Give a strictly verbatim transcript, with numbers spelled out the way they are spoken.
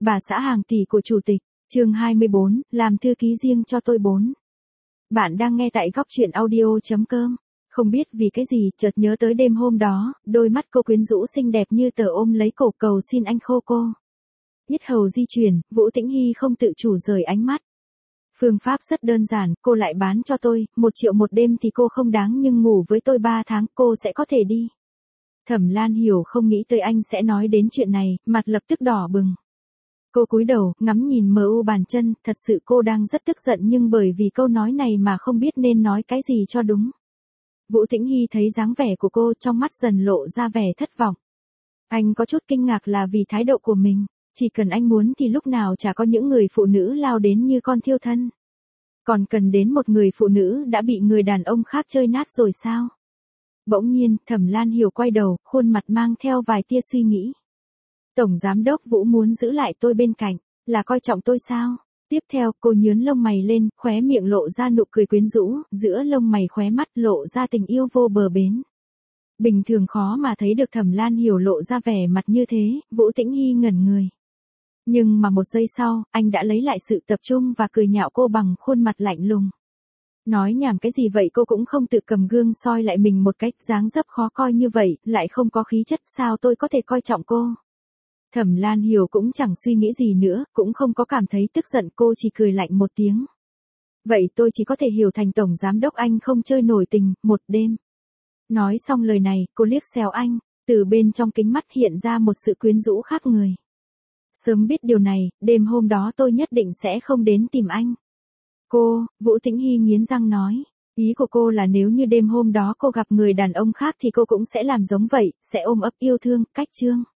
Bà xã hàng tỷ của chủ tịch, chương hai mươi bốn, làm thư ký riêng cho tôi bốn. Bạn đang nghe tại góc truyện audio.com. Không biết vì cái gì, chợt nhớ tới đêm hôm đó, đôi mắt cô quyến rũ xinh đẹp như tờ ôm lấy cổ cầu xin anh khô cô. Yết hầu di chuyển, Vũ Tĩnh Hy không tự chủ rời ánh mắt. Phương pháp rất đơn giản, cô lại bán cho tôi, một triệu một đêm thì cô không đáng nhưng ngủ với tôi ba tháng cô sẽ có thể đi. Thẩm Lan Hiểu không nghĩ tới anh sẽ nói đến chuyện này, mặt lập tức đỏ bừng. Cô cúi đầu, ngắm nhìn mờ u bàn chân, thật sự cô đang rất tức giận nhưng bởi vì câu nói này mà không biết nên nói cái gì cho đúng. Vũ Tĩnh Hy thấy dáng vẻ của cô trong mắt dần lộ ra vẻ thất vọng. Anh có chút kinh ngạc là vì thái độ của mình, chỉ cần anh muốn thì lúc nào chả có những người phụ nữ lao đến như con thiêu thân. Còn cần đến một người phụ nữ đã bị người đàn ông khác chơi nát rồi sao? Bỗng nhiên, Thẩm Lan Hiểu quay đầu, khuôn mặt mang theo vài tia suy nghĩ. Tổng giám đốc Vũ muốn giữ lại tôi bên cạnh, là coi trọng tôi sao? Tiếp theo, cô nhướng lông mày lên, khóe miệng lộ ra nụ cười quyến rũ, giữa lông mày khóe mắt lộ ra tình yêu vô bờ bến. Bình thường khó mà thấy được Thẩm Lan Hiểu lộ ra vẻ mặt như thế, Vũ Tĩnh Hy ngẩn người. Nhưng mà một giây sau, anh đã lấy lại sự tập trung và cười nhạo cô bằng khuôn mặt lạnh lùng. Nói nhảm cái gì vậy, cô cũng không tự cầm gương soi lại mình một cách, dáng dấp khó coi như vậy, lại không có khí chất, sao tôi có thể coi trọng cô? Thẩm Lan Hiểu cũng chẳng suy nghĩ gì nữa, cũng không có cảm thấy tức giận, cô chỉ cười lạnh một tiếng. Vậy tôi chỉ có thể hiểu thành tổng giám đốc anh không chơi nổi tình, một đêm. Nói xong lời này, cô liếc xéo anh, từ bên trong kính mắt hiện ra một sự quyến rũ khác người. Sớm biết điều này, đêm hôm đó tôi nhất định sẽ không đến tìm anh. Cô, Vũ Tĩnh Hy nghiến răng nói. Ý của cô là nếu như đêm hôm đó cô gặp người đàn ông khác thì cô cũng sẽ làm giống vậy, sẽ ôm ấp yêu thương, cách trương.